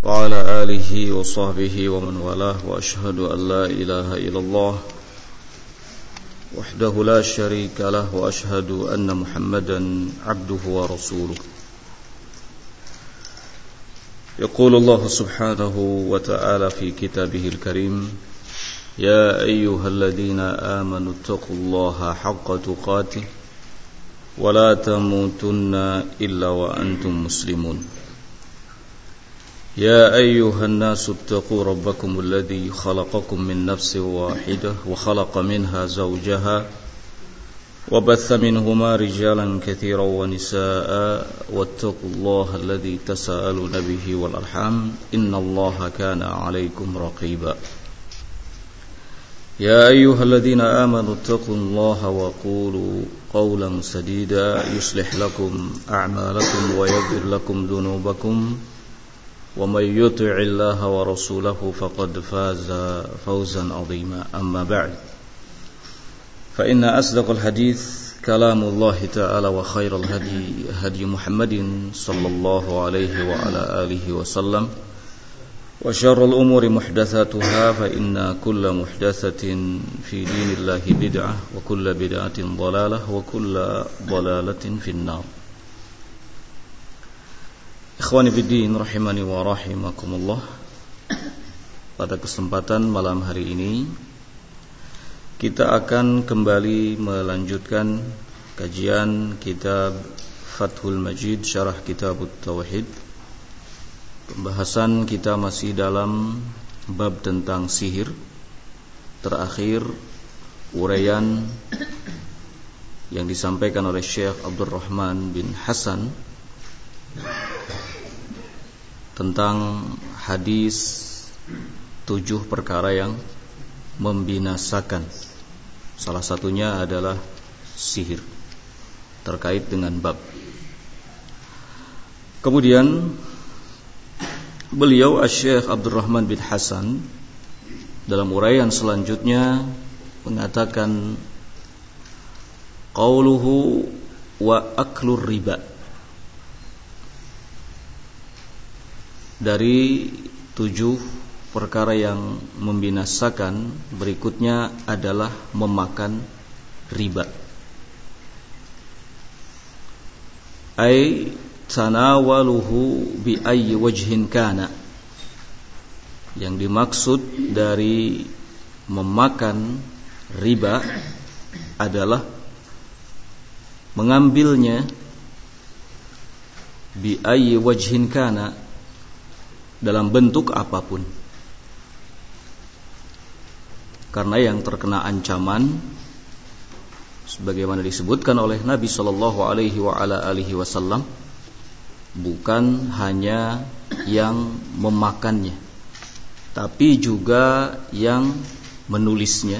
وعلى آله وصحبه ومن والاه وأشهد أن لا إله إلا الله وحده لا شريك له وأشهد أن محمدا عبده ورسوله. يقول الله سبحانه وتعالى في كتابه الكريم: يا أيها الذين آمنوا اتقوا الله حق تقاته ولا تموتن إلا وأنتم مسلمون. يا أيها الناس اتقوا ربكم الذي خلقكم من نفس واحدة وخلق منها زوجها وبث منهما رجالا كثيرا ونساء واتقوا الله الذي تساءلون به والأرحام إن الله كان عليكم رقيبا. يا أيها الذين آمنوا اتقوا الله وقولوا قولا سديدا يصلح لكم أعمالكم ويغفر لكم ذنوبكم ومن يطع الله ورسوله فقد فاز فوزا عظيما. أما بعد فإن أصدق الحديث كلام الله تعالى وخير الهدي هدي محمد صلى الله عليه وعلى آله وسلم وشر الأمور محدثاتها فإن كل محدثة في دين الله بدعة وكل بدعة ضلالة وكل ضلالة في النار. Ikhwani fiddin rahimani wa rahimakumullah. Pada kesempatan malam hari ini kita akan kembali melanjutkan kajian kitab Fathul Majid Syarah Kitabut Tauhid. Pembahasan kita masih dalam bab tentang sihir. Terakhir uraian yang disampaikan oleh Syekh Abdurrahman bin Hasan tentang hadis 7 perkara yang membinasakan. Salah satunya adalah sihir, terkait dengan bab. Kemudian beliau Syekh Abdurrahman bin Hasan dalam uraian selanjutnya mengatakan qauluhu wa aklur riba. Dari 7 perkara yang membinasakan berikutnya adalah memakan riba. Ai tanawaluhu bi ayyi wajhin kana. Yang dimaksud dari memakan riba adalah mengambilnya bi ayyi wajhin kana, dalam bentuk apapun. Karena yang terkena ancaman sebagaimana disebutkan oleh Nabi sallallahu alaihi wa ala alihi wasallam bukan hanya yang memakannya, tapi juga yang menulisnya,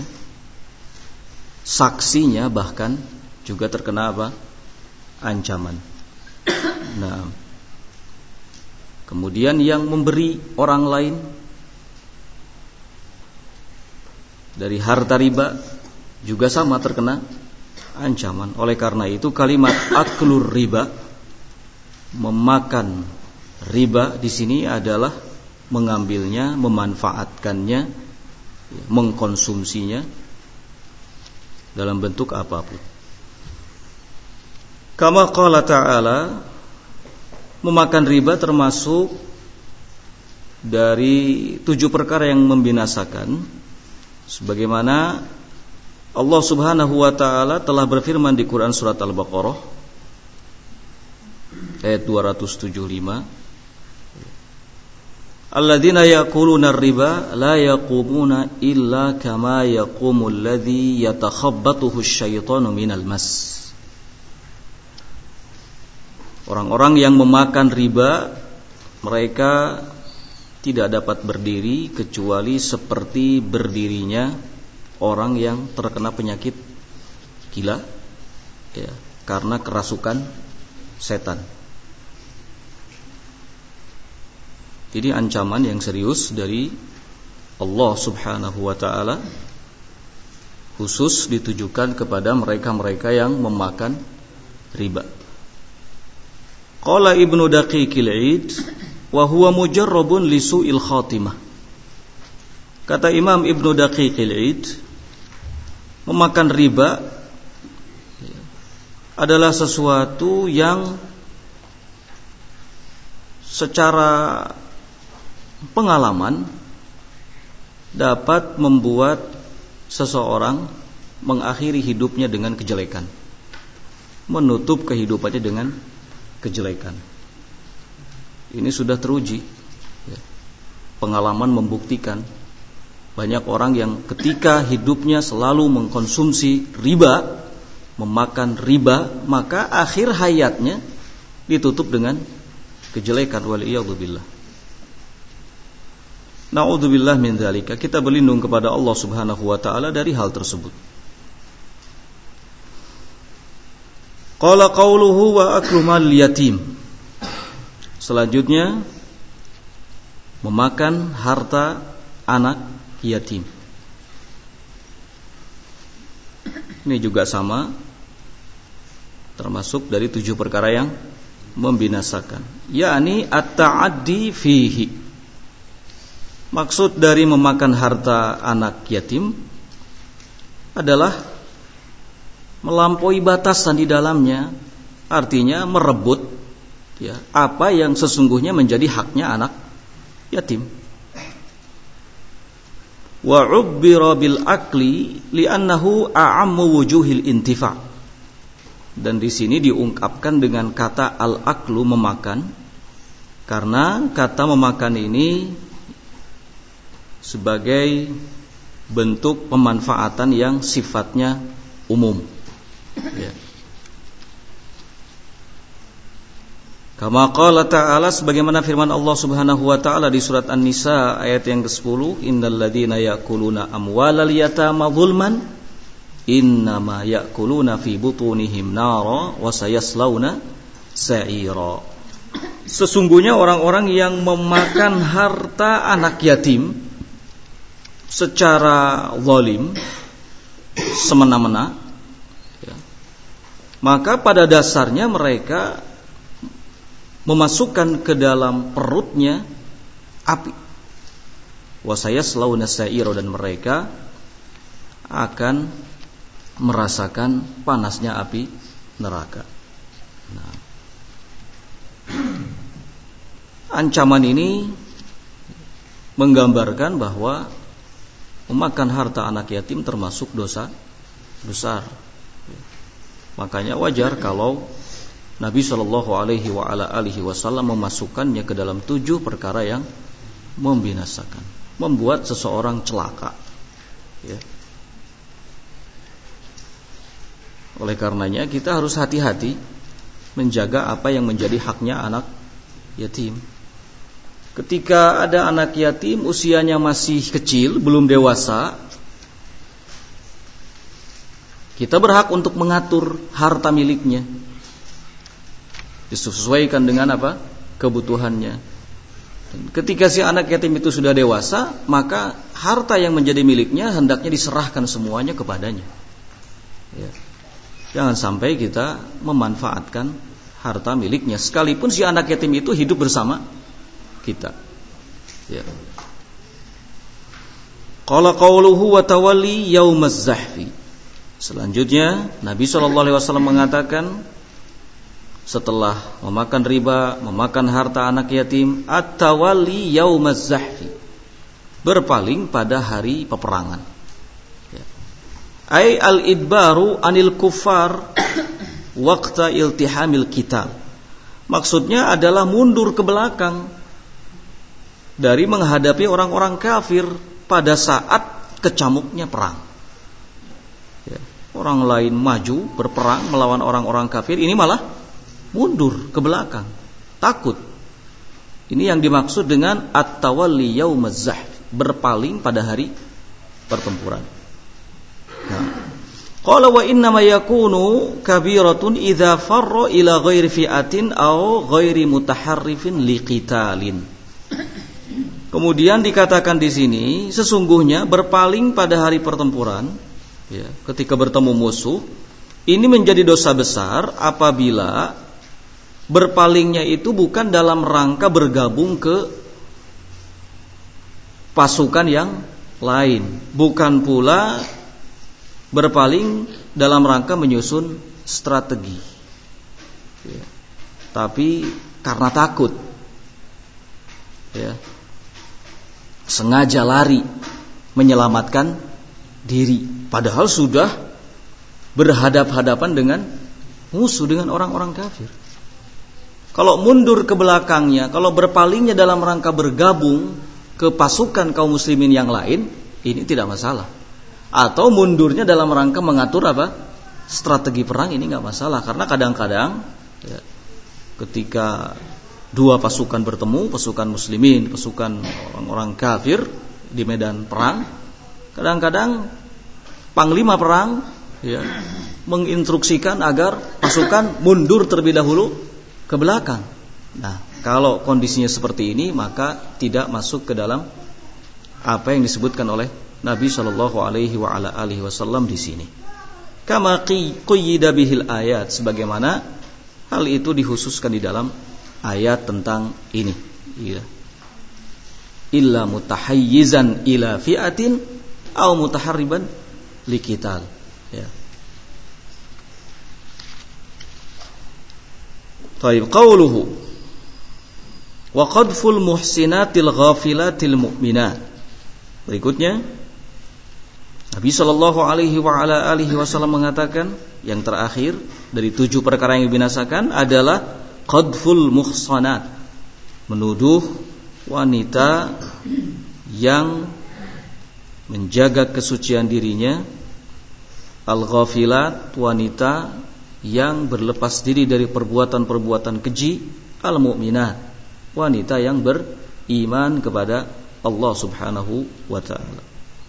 saksinya bahkan juga terkena apa? Ancaman. Nah, kemudian yang memberi orang lain dari harta riba juga sama terkena ancaman. Oleh karena itu kalimat aklur riba, memakan riba di sini adalah mengambilnya, memanfaatkannya, mengkonsumsinya dalam bentuk apapun. Kama qala ta'ala, memakan riba termasuk dari 7 perkara yang membinasakan, sebagaimana Allah Subhanahu wa taala telah berfirman di Quran surat Al-Baqarah ayat 275, alladzina yaquluna ar-riba la yaqumuna illa kama yaqumul ladzi yatakhabbathu asyaitanu minal mas. Orang-orang yang memakan riba, mereka tidak dapat berdiri kecuali seperti berdirinya orang yang terkena penyakit gila, ya, karena kerasukan setan. Ini ancaman yang serius dari Allah Subhanahu wa ta'ala, khusus ditujukan kepada mereka-mereka yang memakan riba. Qala Ibnu Daqiqil Id, wa huwa mujarrabun li su'il khatimah. Kata Imam Ibnu Daqiqil Id, memakan riba adalah sesuatu yang secara pengalaman dapat membuat seseorang mengakhiri hidupnya dengan kejelekan, menutup kehidupannya dengan kejelekan. Ini sudah teruji. Pengalaman membuktikan banyak orang yang ketika hidupnya selalu mengkonsumsi riba, memakan riba, maka akhir hayatnya ditutup dengan kejelekan. Waliyadzubillah. Na'udzubillah min dzalika. Kita berlindung kepada Allah Subhanahu wa taala dari hal tersebut. Qala qauluhu wa aklu mal yatim. Selanjutnya, memakan harta anak yatim. Ini juga sama, termasuk dari 7 perkara yang membinasakan, yakni at-ta'addi fihi. Maksud dari memakan harta anak yatim adalah melampaui batasan di dalamnya, artinya merebut apa yang sesungguhnya menjadi haknya anak yatim. Wa 'ubbira bil akli li'annahu a'ammu wujuhil intifa'. Dan di sini diungkapkan dengan kata al-aklu, memakan, karena kata memakan ini sebagai bentuk pemanfaatan yang sifatnya umum. Ya. Kama qala ta'ala, sebagaimana firman Allah Subhanahu wa taala di surat An-Nisa ayat yang ke-10, innal ladzina ya'kuluna amwalal yatama zulman innama ya'kuluna fi butunihim nara wa sayaslawna sa'ira. Sesungguhnya orang-orang yang memakan harta anak yatim secara zalim, semena-mena, maka pada dasarnya mereka memasukkan ke dalam perutnya api. Wasayaslawna sa'ira, dan mereka akan merasakan panasnya api neraka. Nah, ancaman ini menggambarkan bahwa memakan harta anak yatim termasuk dosa besar. Makanya wajar kalau Nabi Shallallahu Alaihi Wasallam memasukkannya ke dalam 7 perkara yang membinasakan, membuat seseorang celaka. Ya. Oleh karenanya kita harus hati-hati menjaga apa yang menjadi haknya anak yatim. Ketika ada anak yatim usianya masih kecil, belum dewasa, kita berhak untuk mengatur harta miliknya, disesuaikan dengan apa? Kebutuhannya. Dan ketika si anak yatim itu sudah dewasa, maka harta yang menjadi miliknya hendaknya diserahkan semuanya kepadanya. Ya. Jangan sampai kita memanfaatkan harta miliknya, sekalipun si anak yatim itu hidup bersama kita. Ya. Qala qauluhu wa tawalli yaumaz zahfi. Selanjutnya Nabi SAW mengatakan, setelah memakan riba, memakan harta anak yatim, at-tawalli yaumaz zahfi, berpaling pada hari peperangan. Ya. Ai al-idbaru anil kuffar waqta iltihamil qital. Maksudnya adalah mundur ke belakang dari menghadapi orang-orang kafir pada saat kecamuknya perang. Ya. Orang lain maju berperang melawan orang-orang kafir, ini malah mundur ke belakang, takut. Ini yang dimaksud dengan at-tawalli yaumaz zahf, berpaling pada hari pertempuran. Qala wa inna ma yakunu kabiratun idza farra ila ghairi fi'atin aw ghairi mutaharrifin liqitalin. Kemudian dikatakan di sini, sesungguhnya berpaling pada hari pertempuran, ya, ketika bertemu musuh, ini menjadi dosa besar apabila berpalingnya itu bukan dalam rangka bergabung ke pasukan yang lain, bukan pula berpaling dalam rangka menyusun strategi, ya. Tapi karena takut, ya, sengaja lari menyelamatkan diri, padahal sudah berhadap-hadapan dengan musuh, dengan orang-orang kafir. Kalau mundur ke belakangnya, kalau berpalingnya dalam rangka bergabung ke pasukan kaum muslimin yang lain, ini tidak masalah. Atau mundurnya dalam rangka mengatur strategi perang, ini nggak masalah. Karena kadang-kadang, ya, ketika dua pasukan bertemu, pasukan muslimin, pasukan orang-orang kafir di medan perang, kadang-kadang panglima perang, ya, menginstruksikan agar pasukan mundur terlebih dahulu ke belakang. Nah, kalau kondisinya seperti ini, maka tidak masuk ke dalam apa yang disebutkan oleh Nabi Shallallahu Alaihi Wasallam di sini. Kama qayyida bihil ayat, sebagaimana hal itu dikhususkan di dalam ayat tentang ini. Ya. Illa mutahayyizan ila fi'atin aw mutaharriban liqital. Ya. Taib, qauluhu wa qadful muhsinatil ghafilatil mu'minat. Berikutnya Nabi sallallahu alaihi wasallam mengatakan, yang terakhir dari 7 perkara yang dibinasakan adalah qadful muhsanat, menuduh wanita yang menjaga kesucian dirinya, al-ghafilat, wanita yang berlepas diri dari perbuatan-perbuatan keji, al-mu'minat, wanita yang beriman kepada Allah Subhanahu wa ta'ala.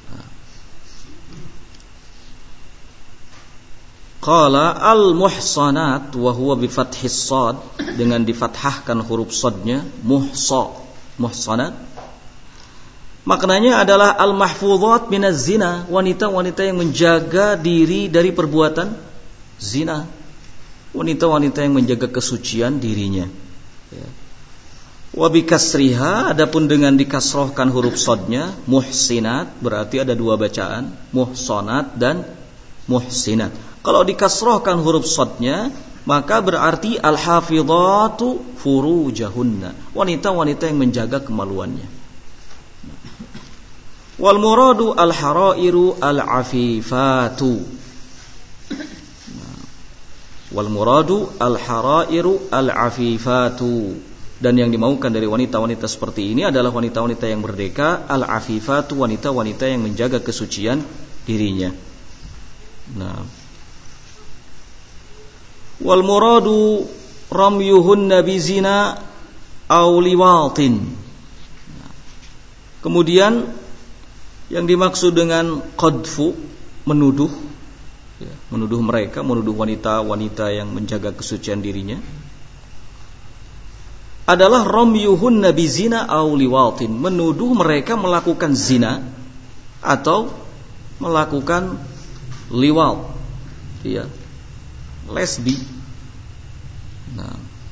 Qala al-muhsanat wa huwa bi fathis shad, dengan difathahkan huruf shadnya, muhsanat. Maknanya adalah al-mahfuzat minaz zina, wanita-wanita yang menjaga diri dari perbuatan zina, wanita-wanita yang menjaga kesucian dirinya. Ya. Wa bi kasriha, adapun dengan dikasrohkan huruf shadnya, muhsinat, berarti ada 2 bacaan, muhsanat dan muhsinat. Kalau dikasrohkan huruf shadnya, maka berarti al-hafidhatu furujahunna, wanita-wanita yang menjaga kemaluannya. Wal muradu al-harairu al-afifatu. Wal muradu al-harairu al-afifatu. Dan yang dimaukan dari wanita-wanita seperti ini adalah wanita-wanita yang merdeka, al-afifatu, wanita-wanita yang menjaga kesucian dirinya. Nah, wal muradu ramyuhunna bizina aw liwatin. Kemudian yang dimaksud dengan qadfu, menuduh, ya, menuduh mereka, menuduh wanita-wanita yang menjaga kesucian dirinya, adalah ramyuhunna bizina aw liwatin, menuduh mereka melakukan zina atau melakukan liwat, ya, lesbi. Nah,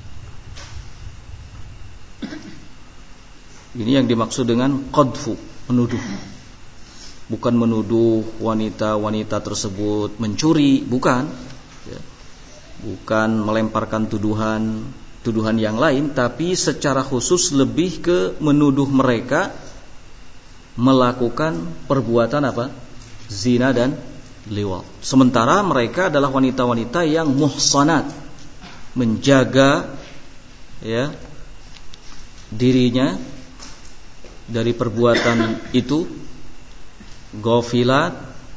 ini yang dimaksud dengan qadfu, menuduh. Bukan menuduh wanita-wanita tersebut mencuri, bukan, ya. Bukan melemparkan tuduhan yang lain, tapi secara khusus lebih ke menuduh mereka melakukan perbuatan zina dan liwat. Sementara mereka adalah wanita-wanita yang muhsanat, menjaga, ya, dirinya dari perbuatan itu, ghafilat,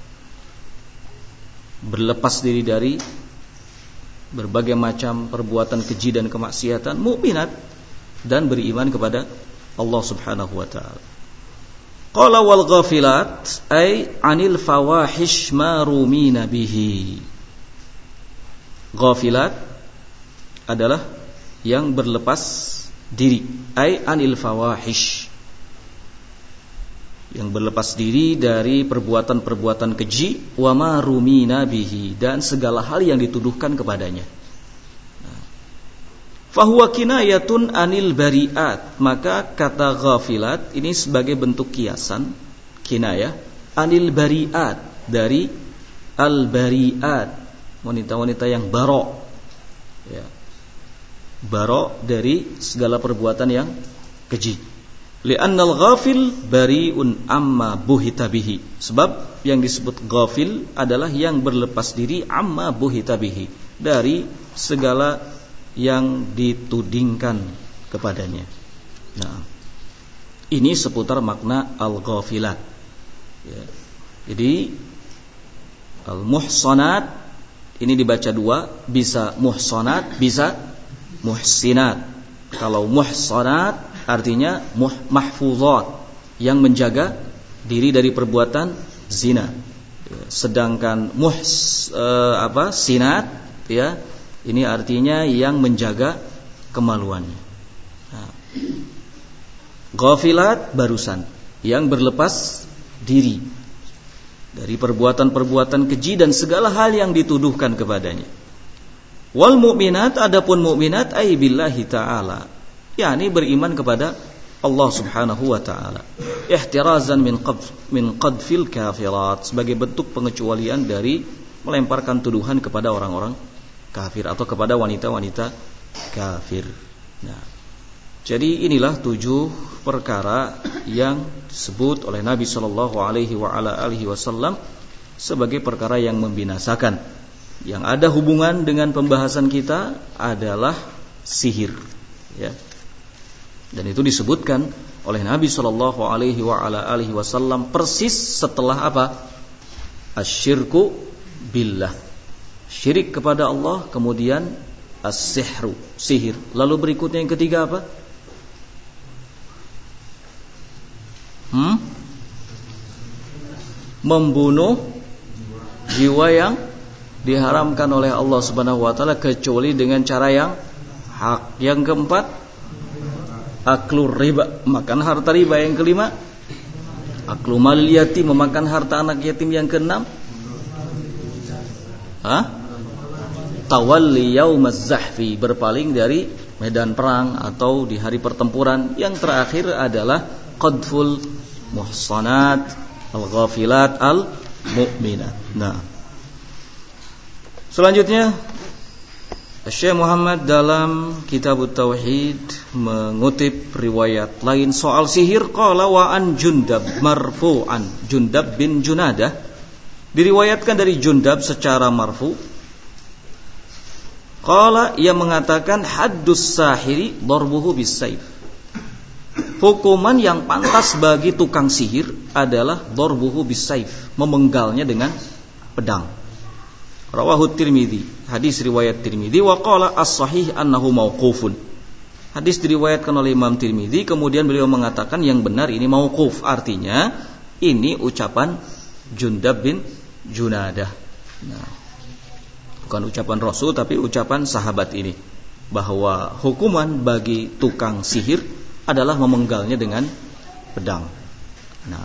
berlepas diri dari berbagai macam perbuatan keji dan kemaksiatan, mukminat, dan beriman kepada Allah Subhanahu wa ta'ala. Qala wal ghafilat ay anil fawahish ma rumina bihi. Ghafilat adalah yang berlepas diri, ay anil fawahish, yang berlepas diri dari perbuatan-perbuatan keji, wa ma rumina bihi, dan segala hal yang dituduhkan kepadanya. Nah, Fahuwa kinayatun anil bari'at, maka kata ghafilat ini sebagai bentuk kiasan, kinayah anil bari'at, dari al bari'at, wanita-wanita yang baro, ya, baro dari segala perbuatan yang keji. Li'annal ghafil bari'un amma buhita bihi, sebab yang disebut ghafil adalah yang berlepas diri amma buhita bihi, dari segala yang ditudingkan kepadanya. Nah, ini seputar makna al-ghafilat, ya. Jadi al-muhsanat ini dibaca dua, bisa muhsanat, bisa muhsinat. Kalau muhsanat artinya mahfuzat, yang menjaga diri dari perbuatan zina. Sedangkan sinat, ya, ini artinya yang menjaga kemaluannya. Nah, ghafilat barusan, yang berlepas diri dari perbuatan-perbuatan keji dan segala hal yang dituduhkan kepadanya. Wal mu'minat, adapun mu'minat ay billahi ta'ala, yakni beriman kepada Allah Subhanahu wa taala. Ihtirazan min qadfil kafirat, sebagai bentuk pengecualian dari melemparkan tuduhan kepada orang-orang kafir atau kepada wanita-wanita kafir. Nah, jadi inilah 7 perkara yang disebut oleh Nabi sallallahu alaihi wasallam sebagai perkara yang membinasakan. Yang ada hubungan dengan pembahasan kita adalah sihir, ya. Dan itu disebutkan oleh Nabi sallallahu alaihi wasallam persis setelah apa? Asyirku billah, syirik kepada Allah, kemudian as-sihru, sihir. Lalu berikutnya yang ketiga apa? Membunuh jiwa yang diharamkan oleh Allah Subhanahu wa taala kecuali dengan cara yang hak. Yang keempat, aklur riba, makan harta riba. Yang kelima, aklu malil yatim, memakan harta anak yatim. Yang keenam, tawalli yaumaz zahfi, berpaling dari medan perang atau di hari pertempuran. Yang terakhir adalah qadful muhsanat al-ghafilat al-mu'minat. Nah, selanjutnya Syekh Muhammad dalam Kitab Tauhid mengutip riwayat lain soal sihir. Qala wa an Jundab marfu'an, Jundab bin Junadah, diriwayatkan dari Jundab secara marfu. Qala, ia mengatakan, haddus sahiri darbuhu bis-saif, hukuman yang pantas bagi tukang sihir adalah darbuhu bis-saif, memenggalnya dengan pedang. Rawahu Tirmidzi, hadis riwayat Tirmidzi. Wa qala as-sahih annahu mauqufun, hadis diriwayatkan oleh Imam Tirmidzi, kemudian beliau mengatakan yang benar ini mauquf, artinya ini ucapan Jundab bin Junadah. Nah, bukan ucapan Rasul tapi ucapan sahabat ini, bahwa hukuman bagi tukang sihir adalah memenggalnya dengan pedang. Nah,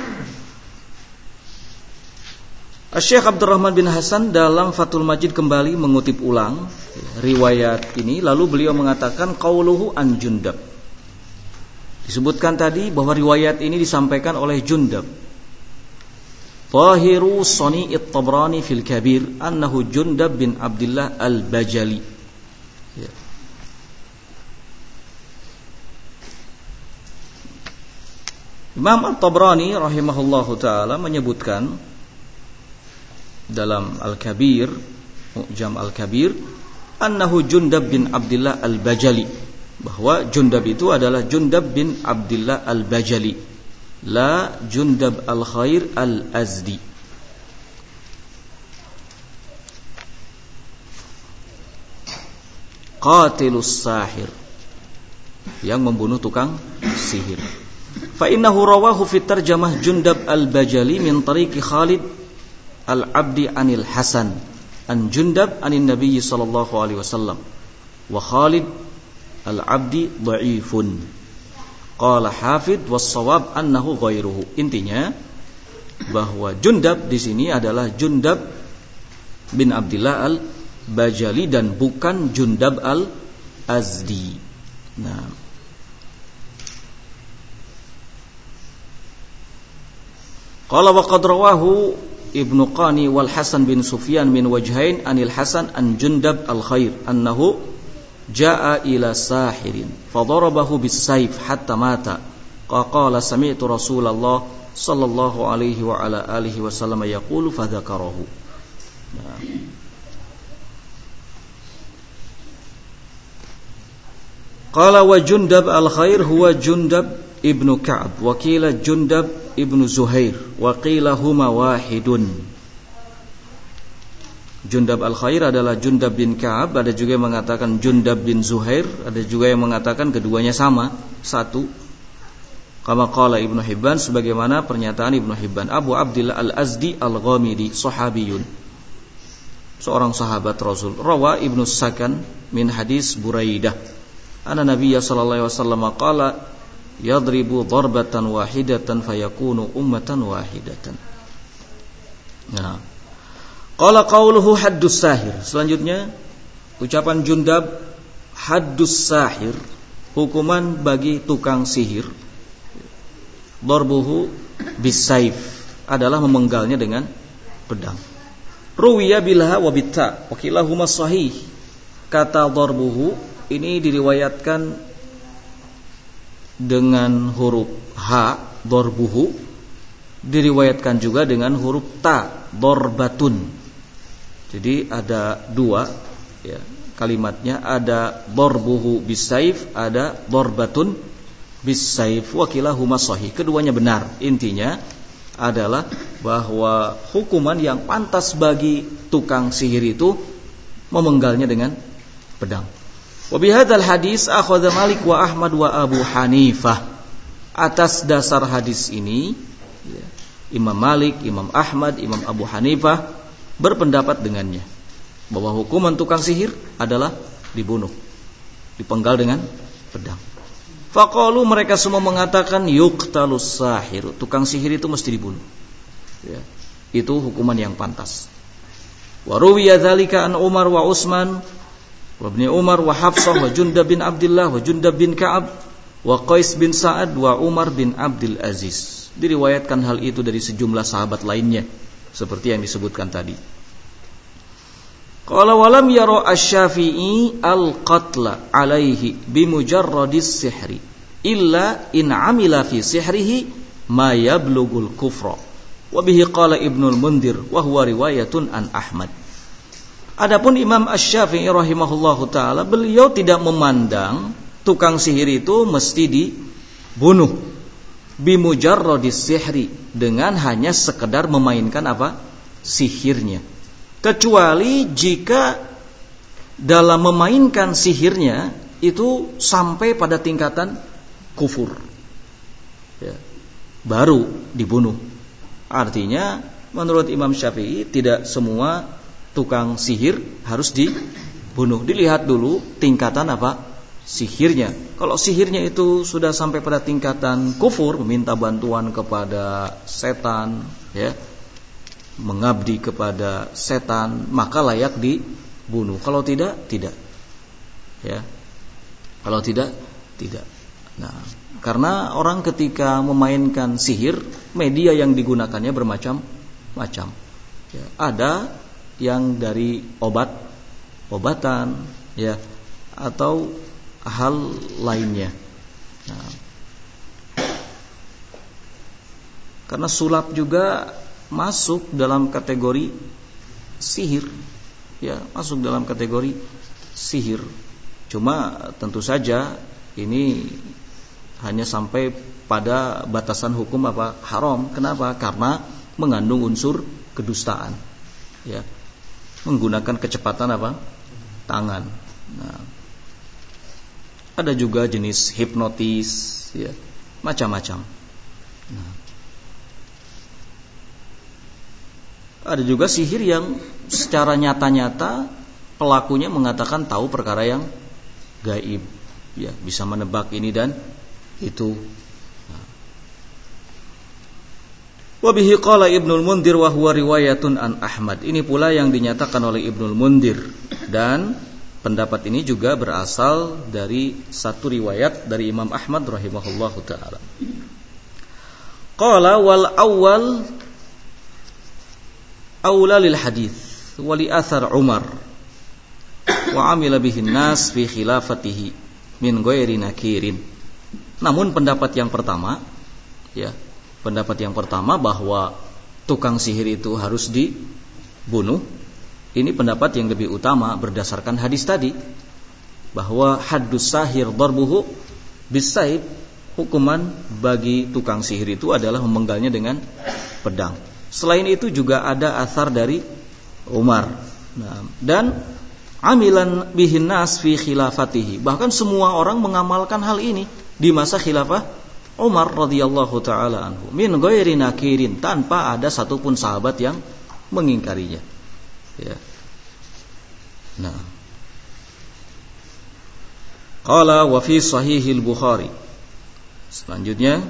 Syekh Abdurrahman bin Hasan dalam Fathul Majid kembali mengutip ulang riwayat ini, lalu beliau mengatakan qauluhu an Jundab. Disebutkan tadi bahwa riwayat ini disampaikan oleh Jundab. Zahiru Sani At-Tabrani fil Kabir annahu Jundab bin Abdullah Al-Bajali. Ya. Imam At-Tabrani rahimahullahu taala menyebutkan dalam Al-Kabir, Mu'jam Al-Kabir, annahu Jundab bin Abdullah Al-Bajali, bahwa Jundab itu adalah Jundab bin Abdullah Al-Bajali, la Jundab Al-Khair Al-Azdi. Qatilus sahir, yang membunuh tukang sihir. Fa innahu rawahu fi tarjamah Jundab Al-Bajali min tariqi Khalid Al-Abdi anil Hasan an Jundab anin Nabi sallallahu alaihi wasallam, wa Khalid Al-Abdi dha'ifun. Qala Hafidh was-shawab annahu ghairuhu. Intinya bahwa Jundab di sini adalah Jundab bin Abdullah Al-Bajali dan bukan Jundab al-Azdi. Nah, qala wa qad rawahu Ibnu Qani wal Hasan bin Sufyan min wajhain anil Hasan an Jundab al-Khair annahu jaa ila sahirin fadarabahu bis-sayf hatta mata. Qala sami'tu Rasulullah sallallahu alaihi wa ala alihi wasallam yaqulu fadzakarahu. Qala wa Jundab al-Khair huwa Jundab ibnu Ka'ab wa qila Jundab ibnu Zuhair wa qila huma wahidun. Jundab al-Khair adalah Jundab bin Ka'ab, ada juga yang mengatakan Jundab bin Zuhair, ada juga yang mengatakan keduanya sama, satu. Kama qala Ibnu Hibban, sebagaimana pernyataan Ibnu Hibban. Abu Abdillah al-Azdi al-Ghamidi sahabiyun, seorang sahabat Rasul. Rawa Ibnu Sakan min hadis Buraidah anna Nabiyya sallallahu alaihi wasallam qala yadribu darbatan wahidatan fayakunu ummatan wahidatan. Nah, qala qauluhu haddus sahir. Selanjutnya ucapan Jundab, haddus sahir, hukuman bagi tukang sihir. Darbuhu bisayf, adalah memenggalnya dengan pedang. Ruwiya bilha wa bitta wa kilahuma sahih. Kata darbuhu ini diriwayatkan dengan huruf ha, darbuhu, diriwayatkan juga dengan huruf ta, darbatun. Jadi ada dua ya, kalimatnya, ada darbuhu bisayf, ada darbatun bisayf, wa kilahuma sahih. Keduanya benar. Intinya adalah bahwa hukuman yang pantas bagi tukang sihir itu memenggalnya dengan pedang. Wa bihadzal hadis akhadha Malik wa Ahmad wa Abu Hanifah. Atas dasar hadis ini ya, Imam Malik, Imam Ahmad, Imam Abu Hanifah berpendapat dengannya bahwa hukuman tukang sihir adalah dibunuh, dipenggal dengan pedang. Faqalu, mereka semua mengatakan yuqtalus sahir, tukang sihir itu mesti dibunuh ya, itu hukuman yang pantas. Wa ruwiya dzalika an Umar wa Utsman wa Ibnu Umar wa Hafsah wa Jundab bin Abdullah wa Jundab bin Ka'ab wa Qais bin Sa'ad wa Umar bin Abdul Aziz. Diriwayatkan hal itu dari sejumlah sahabat lainnya seperti yang disebutkan tadi. Qala walam yara asy-Syafi'i al-qatla alaihi bimujarradis sihri illa in amila fi sihrihi ma yablughul kufra. Wa bihi qala Ibnul Mundhir wa huwa riwayatun an Ahmad. Adapun Imam Asy-Syafi'i rahimahullahu taala, beliau tidak memandang tukang sihir itu mesti dibunuh bimujarradis sihri, dengan hanya sekedar memainkan apa? Sihirnya. Kecuali jika dalam memainkan sihirnya itu sampai pada tingkatan kufur ya, baru dibunuh. Artinya menurut Imam Syafi'i tidak semua tukang sihir harus dibunuh. Dilihat dulu tingkatan apa? Sihirnya. Kalau sihirnya itu sudah sampai pada tingkatan kufur, meminta bantuan kepada setan ya, mengabdi kepada setan, maka layak dibunuh. Kalau tidak, tidak. Ya. Kalau tidak, tidak. Nah, karena orang ketika memainkan sihir, media yang digunakannya bermacam-macam. Ya, ada yang dari obatan, ya, atau hal lainnya. Nah, karena sulap juga masuk dalam kategori sihir, ya, masuk dalam kategori sihir. Cuma tentu saja ini hanya sampai pada batasan hukum apa? Haram. Kenapa? Karena mengandung unsur kedustaan. Ya. Menggunakan kecepatan apa? Tangan. Nah, ada juga jenis hipnotis, ya, macam-macam. Nah, ada juga sihir yang secara nyata-nyata pelakunya mengatakan tahu perkara yang gaib, ya, bisa menebak ini dan itu. Wa bihi qala Ibnul Mundhir wa huwa riwayatun an Ahmad. Ini pula yang dinyatakan oleh Ibnul Mundhir dan pendapat ini juga berasal dari satu riwayat dari Imam Ahmad rahimahullahu taala. Qala wal awwal aula lil hadits wa li athar Umar wa amila bihi nas fi khilafatihi min ghairi nakirin. Namun pendapat yang pertama, ya, pendapat yang pertama bahwa tukang sihir itu harus dibunuh, ini pendapat yang lebih utama berdasarkan hadis tadi, bahwa haddus sahir darbuhu bisaib, hukuman bagi tukang sihir itu adalah memenggalnya dengan pedang. Selain itu juga ada athar dari Umar. Nah, dan amilan bihin nas fi khilafatihi, bahkan semua orang mengamalkan hal ini di masa khilafah Umar radhiyallahu taala anhu, min ghairi nakirin, tanpa ada satupun sahabat yang mengingkarinya. Ya. Nah. Qala wa fi sahihil Bukhari. Selanjutnya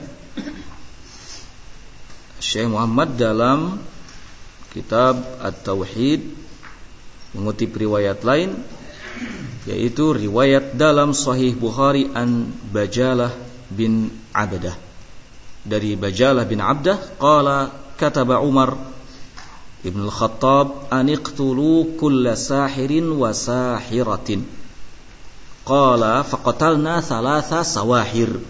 Syekh Muhammad dalam kitab At-Tauhid mengutip riwayat lain, yaitu riwayat dalam Sahih Bukhari an Bajalah bin Abdah, dari Bajalah bin Abdah qala kataba Umar Ibn al-Khattab aniqtulu kulla sahirin wa sahiratin. Qala faqatalna thalatha sawahir.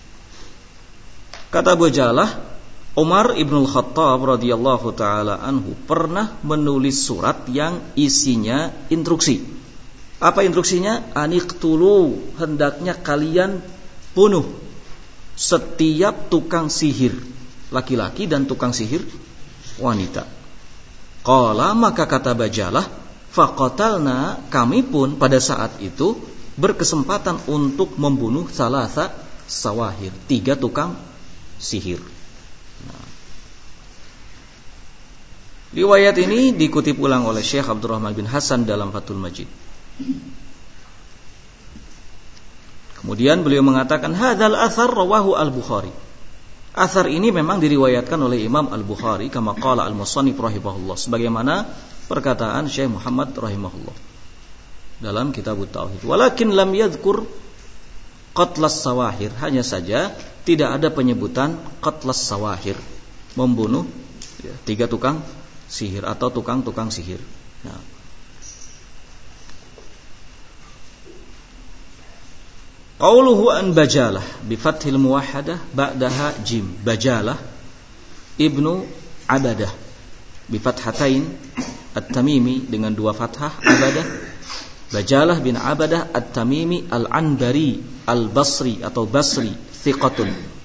Kata Bajalah, Umar Ibn al-Khattab radhiyallahu taala anhu pernah menulis surat yang isinya instruksi. Apa instruksinya? Aniqtulu, hendaknya kalian bunuh setiap tukang sihir laki-laki dan tukang sihir wanita. Qala, maka kata Bajalah, faqatalna, kami pun pada saat itu berkesempatan untuk membunuh salasa sawahir, 3 tukang sihir. Nah, riwayat ini dikutip ulang oleh Syekh Abdurrahman bin Hasan dalam Fathul Majid. Kemudian beliau mengatakan hadzal athar rawahu al-Bukhari. Athar ini memang diriwayatkan oleh Imam Al-Bukhari kama qala al-musannif rahimahullah, sebagaimana perkataan Syekh Muhammad rahimahullah dalam kitab At-Tauhid. Walakin lam yadhkur qatlas sawahir, hanya saja tidak ada penyebutan qatlas sawahir, membunuh 3 tukang sihir atau tukang-tukang sihir. Nah, qauluhu an Bajalah bi fathil muwahhadah ba'daha jim, Bajalah ibnu Abadah bi fathatain at-Tamimi dengan 2 fathah Abadah, Bajalah bin Abadah at-Tamimi al-Anbari al-Basri atau Basri thiqatun.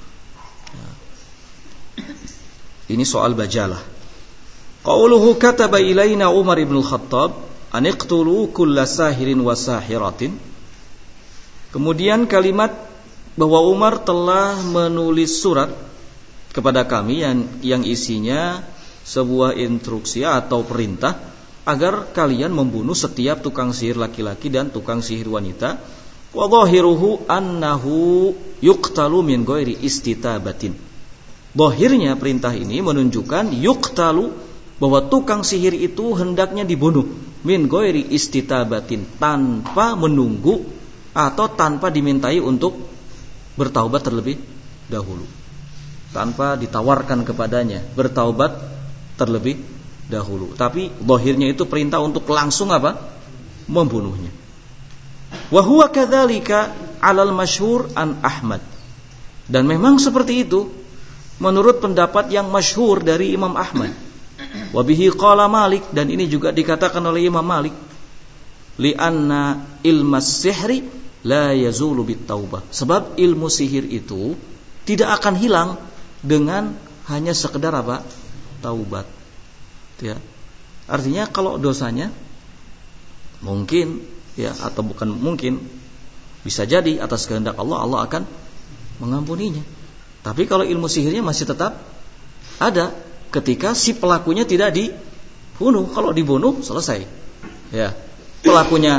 Ini soal Bajalah. Qauluhu kataba ilaina Umar ibn al-Khattab an iqtulu kulla sahirin wa sahiratin. Kemudian kalimat bahwa Umar telah menulis surat kepada kami yang isinya sebuah instruksi atau perintah agar kalian membunuh setiap tukang sihir laki-laki dan tukang sihir wanita. Wa dhahiruhu annahu yuqtalu min ghairi istitabatin. Zahirnya perintah ini menunjukkan yuqtalu, bahwa tukang sihir itu hendaknya dibunuh min ghairi istitabatin, tanpa menunggu atau tanpa dimintai untuk bertaubat terlebih dahulu, tanpa ditawarkan kepadanya bertaubat terlebih dahulu. Tapi zahirnya itu perintah untuk langsung apa? Membunuhnya. Wa huwa kadzalika 'alal masyhur an Ahmad. Dan memang seperti itu menurut pendapat yang masyhur dari Imam Ahmad. Wa bihi qala Malik, dan ini juga dikatakan oleh Imam Malik, li anna ilmas sihri la yazulu bit taubah, sebab ilmu sihir itu tidak akan hilang dengan hanya sekedar apa? Taubat. Ya. Artinya kalau dosanya mungkin, ya, atau bukan mungkin, bisa jadi atas kehendak Allah, Allah akan mengampuninya. Tapi kalau ilmu sihirnya masih tetap ada ketika si pelakunya tidak dibunuh. Kalau dibunuh selesai. Ya. Pelakunya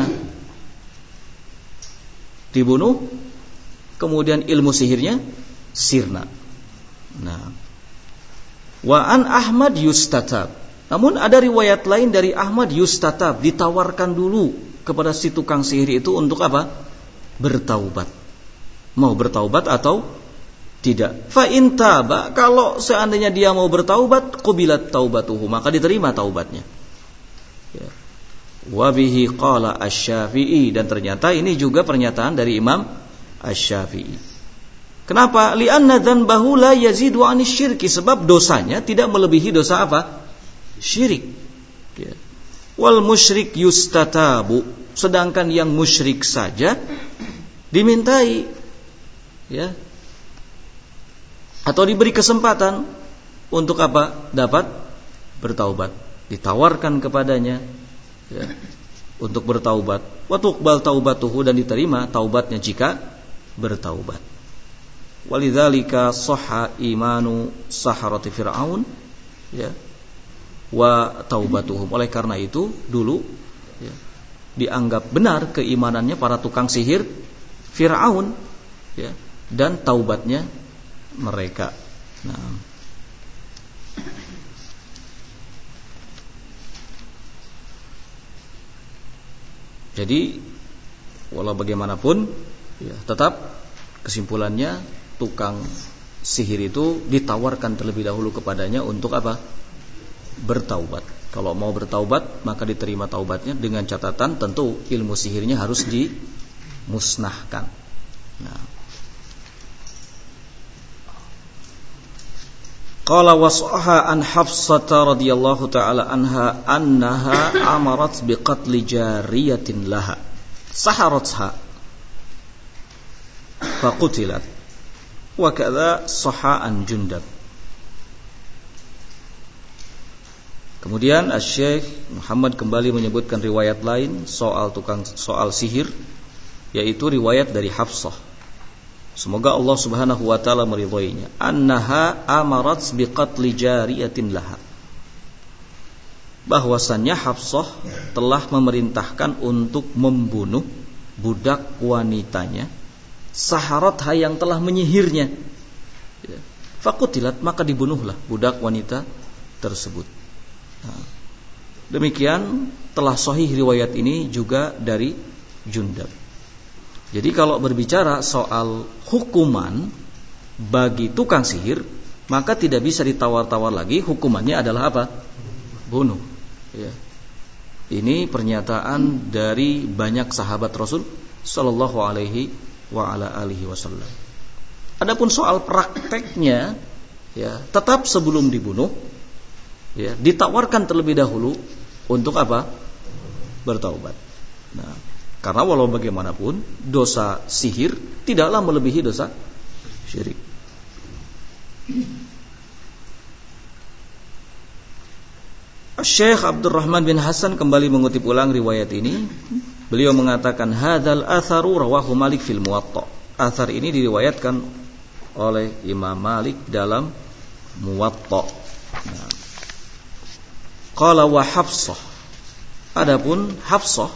dibunuh, kemudian ilmu sihirnya sirna. Nah, wa an Ahmad yustatab. Namun ada riwayat lain dari Ahmad yustatab, ditawarkan dulu kepada si tukang sihir itu untuk apa? Bertaubat. Mau bertaubat atau tidak. Fa in taba, kalau seandainya dia mau bertaubat, qubilat taubatuhu, maka diterima taubatnya. Ya. Wa bihi qala Asy-Syafi'i, dan ternyata ini juga pernyataan dari Imam Asy-Syafi'i. Kenapa? Li'anna dzanbahu la yazidu 'anis syirki, sebab dosanya tidak melebihi dosa apa? Syirik. Ya. Wal musyrik yustatabu, sedangkan yang musyrik saja dimintai, ya, atau diberi kesempatan untuk apa? Dapat bertaubat, ditawarkan kepadanya, ya, untuk bertaubat. Wa tuqbal taubatuhu, dan diterima taubatnya jika bertaubat. Walidzalika shahha imanu saharati fir'aun, ya, wa taubatuhum. Oleh karena itu dulu, ya, dianggap benar keimanannya para tukang sihir Fir'aun, ya, dan taubatnya mereka. Nah, jadi walau bagaimanapun, ya, tetap kesimpulannya tukang sihir itu ditawarkan terlebih dahulu kepadanya untuk apa? Bertaubat. Kalau mau bertaubat, maka diterima taubatnya, dengan catatan tentu ilmu sihirnya harus dimusnahkan. Nah, qala was'aha an Hafsah radhiyallahu ta'ala anha annaha amarat biqatli jariyatin laha saharatha faqutilat wa kadza sahha an Jundab. Kemudian Asy-Syaikh Muhammad kembali menyebutkan riwayat lain soal sihir, yaitu riwayat dari Hafsah. Semoga Allah Subhanahu wa taala meridhoinya. Annaha amarat biqatli jariyatin laha. Bahwasannya Hafsah telah memerintahkan untuk membunuh budak wanitanya, saharatha, yang telah menyihirnya. Faqutilat, maka dibunuhlah budak wanita tersebut. Nah, demikian telah sahih riwayat ini juga dari Jundab. Jadi kalau berbicara soal hukuman bagi tukang sihir, maka tidak bisa ditawar-tawar lagi, hukumannya adalah apa? Bunuh. Ya. Ini pernyataan dari banyak sahabat Rasul sallallahu alaihi wa ala alihi wasallam. Adapun soal prakteknya, ya, tetap sebelum dibunuh, ya, ditawarkan terlebih dahulu untuk apa? Bertaubat. Nah, karena walau bagaimanapun dosa sihir tidaklah melebihi dosa syirik. Syekh Abdurrahman bin Hasan kembali mengutip ulang riwayat ini. Beliau mengatakan hadzal atharu rawahu Malik fil Muwatta. Athar ini diriwayatkan oleh Imam Malik dalam Muwatta. Nah, qala wa Hafsah. Adapun Hafsah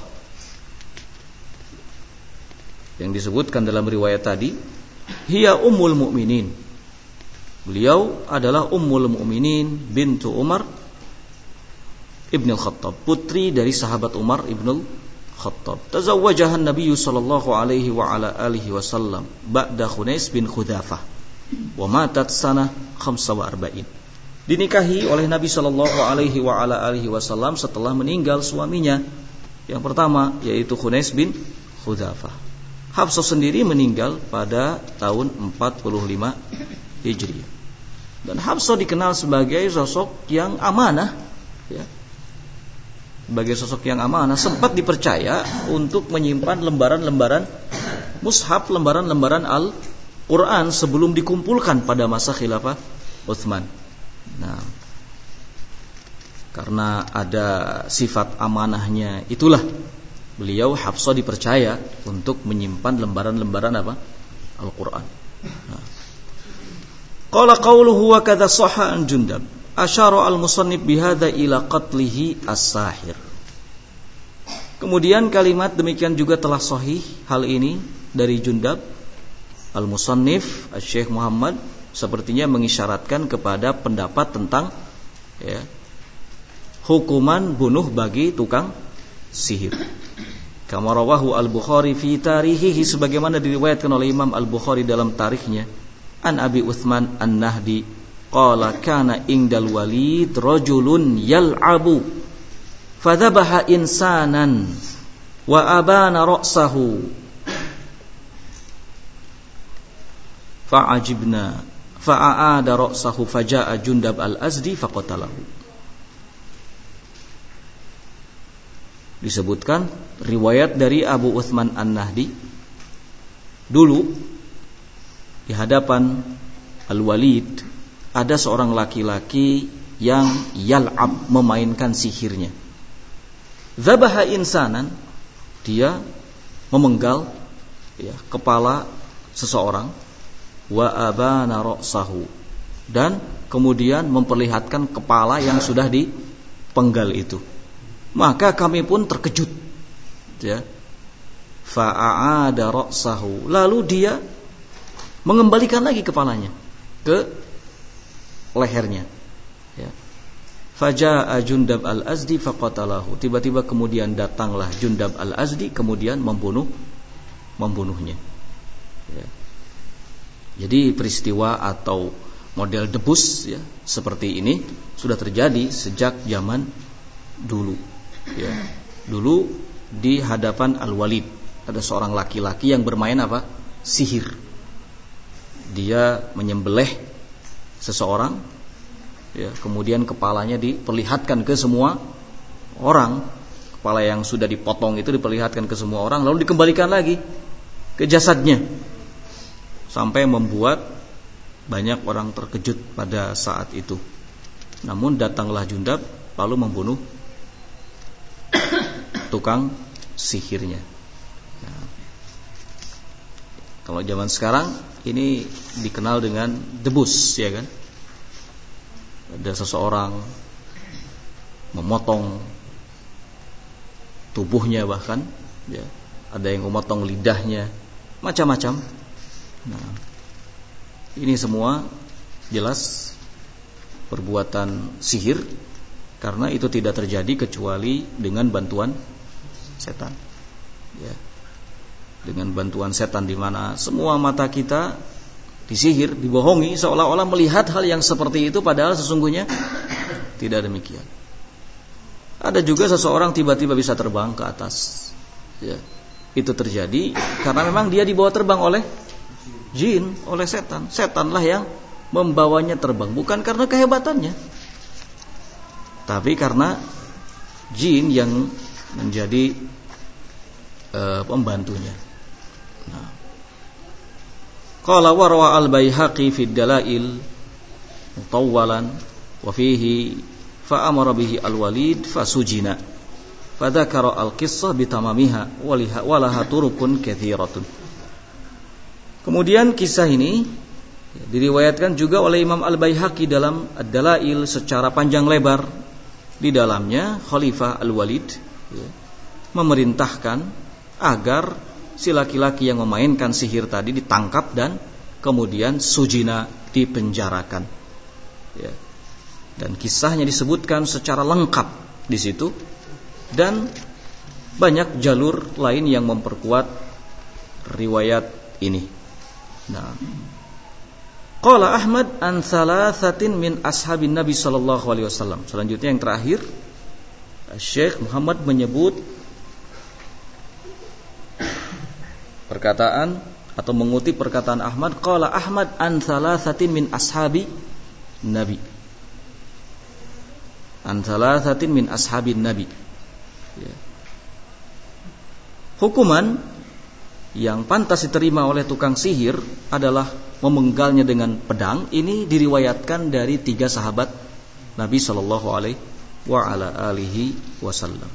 yang disebutkan dalam riwayat tadi, hiya ummul mu'minin. Beliau adalah ummul mu'minin bintu Umar ibn al-Khattab, putri dari sahabat Umar ibn al-Khattab. Tazawwajaha an-nabiy sallallahu alaihi wa ala alihi wasallam ba'da Khunais bin Khudzafah wa matat sanah 45. Dinikahi oleh Nabi sallallahu alaihi wa ala alihi wasallam setelah meninggal suaminya yang pertama, yaitu Khunais bin Khudzafah. Hafsah sendiri meninggal pada tahun 45 Hijriah. Dan Hafsah dikenal sebagai sosok yang amanah, ya. Sebagai sosok yang amanah, sempat dipercaya untuk menyimpan lembaran-lembaran mushaf, lembaran-lembaran Al-Quran sebelum dikumpulkan pada masa khilafah Utsman. Nah, karena ada sifat amanahnya itulah beliau Hafsah dipercaya untuk menyimpan lembaran-lembaran apa? Al-Quran. Nah. Qala qawluhu wa kadza sahha an Jundab. Asyara al-musannif bihadza ila qatlihi as-sahir. Kemudian kalimat demikian juga telah sahih hal ini dari Jundab. Al-musannif Asy-Syaikh Muhammad sepertinya mengisyaratkan kepada pendapat tentang, ya, hukuman bunuh bagi tukang sihir. Kama rawahu Al-Bukhari fi tarihihi, sebagaimana diriwayatkan oleh Imam Al-Bukhari dalam tarikhnya, an Abi Uthman An-Nahdi qala kana indal Walid rajulun yal'abu fadhabaha insanan wa abana ra'sahu fa'ajibna fa'aada ra'sahu faja'a Jundab al-Azdi faqatalahu. Disebutkan riwayat dari Abu Uthman An-Nahdi, dulu di hadapan Al-Walid ada seorang laki-laki yang yal'ab, memainkan sihirnya. Dzabaha insanan, dia memenggal kepala seseorang, wa abana ra'sahu, dan kemudian memperlihatkan kepala yang sudah dipenggal itu. Maka kami pun terkejut, fa'aada ra'sahu, lalu dia mengembalikan lagi kepalanya ke lehernya. Faja'a Jundab al-Azdi faqatalahu, tiba-tiba kemudian datanglah Jundab al-Azdi, kemudian membunuhnya. Jadi peristiwa atau model debus seperti ini sudah terjadi sejak zaman dulu. Dulu di hadapan Al-Walid ada seorang laki-laki yang bermain sihir. Dia menyembelih seseorang, kemudian kepalanya diperlihatkan ke semua orang. Kepala yang sudah dipotong itu diperlihatkan ke semua orang, lalu dikembalikan lagi ke jasadnya, sampai membuat banyak orang terkejut pada saat itu. Namun datanglah Jundab lalu membunuh tukang sihirnya. Kalau zaman sekarang ini dikenal dengan debus, kan? Ada seseorang memotong tubuhnya, bahkan ada yang memotong lidahnya, macam-macam. Nah, ini semua jelas perbuatan sihir, karena itu tidak terjadi kecuali dengan bantuan setan. Dengan bantuan setan, di mana semua mata kita disihir, dibohongi, seolah-olah melihat hal yang seperti itu, padahal sesungguhnya tidak demikian. Ada juga seseorang tiba-tiba bisa terbang ke atas. Itu terjadi karena memang dia dibawa terbang oleh jin, oleh setan. Setanlah yang membawanya terbang, bukan karena kehebatannya, tapi karena jin yang menjadi pembantunya. Qala wa rawa al-Baihaqi fi dalail mutawwalan wa fihi fa amara bihi al-Walid fasujina fa dzakara al-qissah bitamamiha wa laha turukun katsiratun. Kemudian kisah ini diriwayatkan juga oleh Imam Al-Baihaqi dalam Ad-Dalail secara panjang lebar. Di dalamnya Khalifah Al-Walid memerintahkan agar si laki-laki yang memainkan sihir tadi ditangkap dan kemudian sujina, dipenjarakan. Dan kisahnya disebutkan secara lengkap di situ, dan banyak jalur lain yang memperkuat riwayat ini. Qala Ahmad an thalathatin min ashabin Nabi sallallahu alaihi wasallam. Selanjutnya yang terakhir, Syekh Muhammad menyebut perkataan atau mengutip perkataan Ahmad. Qala Ahmad an thalathatin min ashabi Nabi. An thalathatin min ashabin Nabi. Hukuman yang pantas diterima oleh tukang sihir adalah memenggalnya dengan pedang. Ini diriwayatkan dari 3 sahabat Nabi sallallahu alaihi wa ala alihi wasallam.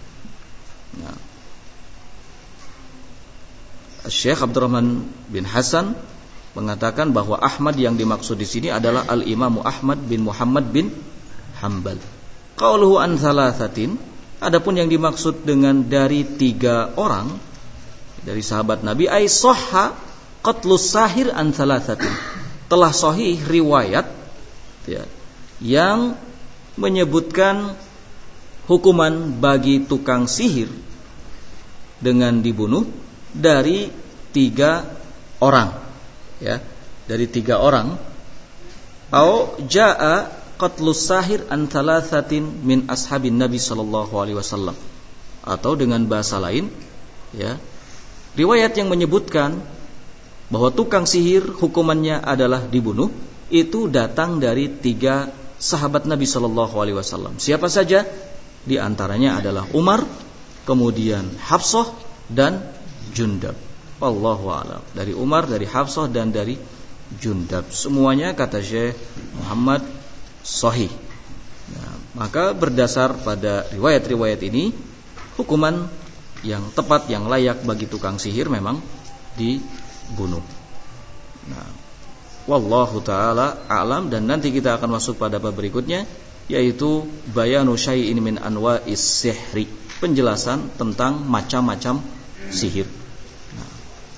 Syekh Abdurrahman bin Hasan mengatakan bahwa Ahmad yang dimaksud di sini adalah Al-Imam Ahmad bin Muhammad bin Hanbal. Qauluhu an thalathatin, adapun yang dimaksud dengan dari 3 orang dari sahabat Nabi, ai sahha qatlus sahir an thalathatin, telah sahih riwayat yang menyebutkan hukuman bagi tukang sihir dengan dibunuh dari 3 orang, ya, dari 3 orang. Au jaa qatlus sahir an thalathatin min ashabin Nabi sallallahu alaihi wasallam. Atau dengan bahasa lain, ya, riwayat yang menyebutkan bahwa tukang sihir hukumannya adalah dibunuh itu datang dari 3 sahabat Nabi sallallahu alaihi wasallam. Siapa saja? Di antaranya adalah Umar, kemudian Hafsah dan Jundab. Wallahu a'lam. Dari Umar, dari Hafsah dan dari Jundab. Semuanya kata Syekh Muhammad sahih. Nah, maka berdasar pada riwayat-riwayat ini, hukuman yang tepat, yang layak bagi tukang sihir memang dibunuh. Nah, wallahu taala a'lam. Dan nanti kita akan masuk pada bab berikutnya, yaitu bayanu syai'in min anwa'is sihri, penjelasan tentang macam-macam sihir. Nah,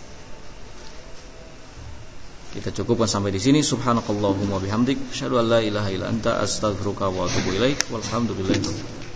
kita cukupkan sampai di sini. Subhanakallahumma bihamdik, asyhadu an la ilaha illa anta, astaghfiruka wa atubu ilaik. Walhamdulillah.